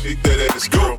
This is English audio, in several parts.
shake that ass, girl.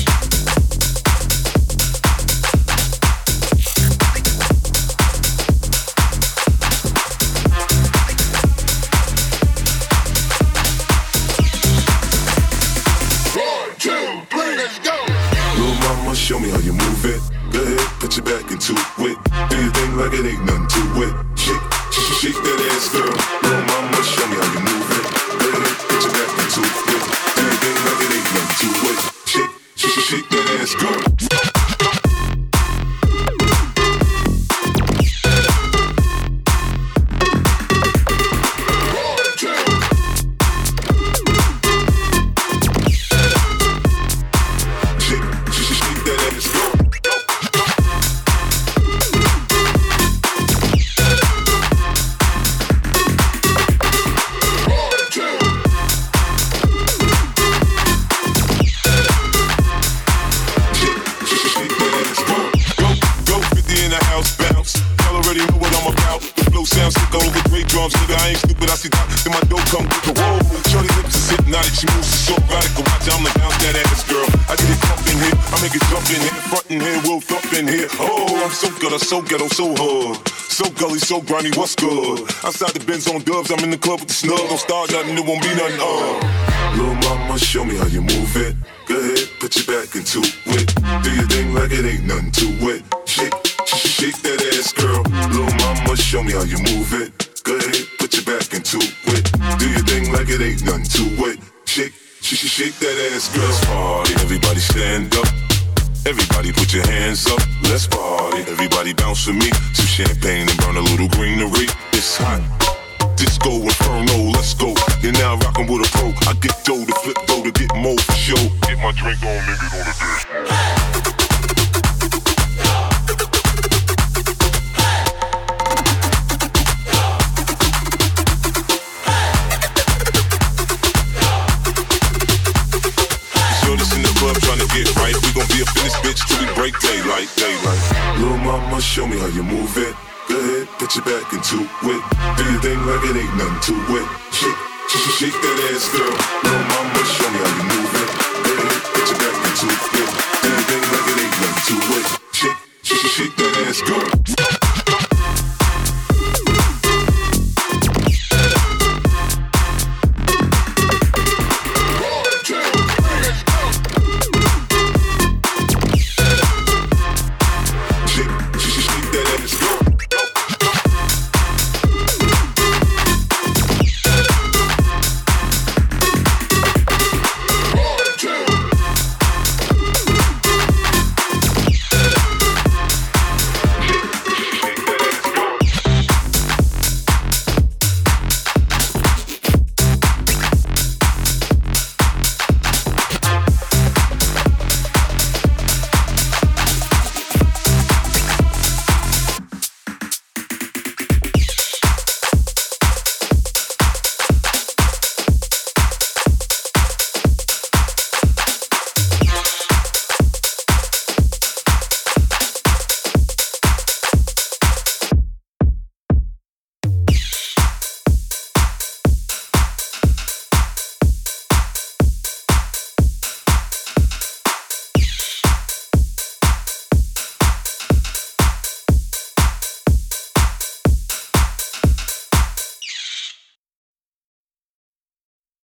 Show me how you move it. Go ahead, put your back into it. Do your thing like it ain't nothing to it. Shake that ass, girl. Little mama, show me how you move it. Go ahead, put your back into it. Do your thing like it ain't nothing to it. Shake that ass, girl. So ghetto, so hard, so gully, so grimy, what's good? Outside the Benz on dubs, I'm in the club with the snug. Don't start nothing, it won't be nothing, Little mama, show me how you move it. Go ahead, put your back into it. Do your thing like it ain't nothing to it. Shake that ass, girl. Little mama, show me how you move it. Go ahead, put your back into it. Do your thing like it ain't nothing to it. Shake that ass, girl. Let's party, everybody stand up. Everybody put your hands up, let's party. Everybody bounce with me, some champagne and burn a little greenery. It's hot, disco inferno, let's go. You're now rockin' with a pro. I get dough to flip dough to get more for show. Get my drink on, niggas on the dance floor. Trying to get right, we gon' be up in this bitch till we break daylight. Little mama, show me how you move it. Go ahead, put your back into it. Do your thing like it ain't nothing to it. Shake that ass, girl. Little mama, show me how you move it.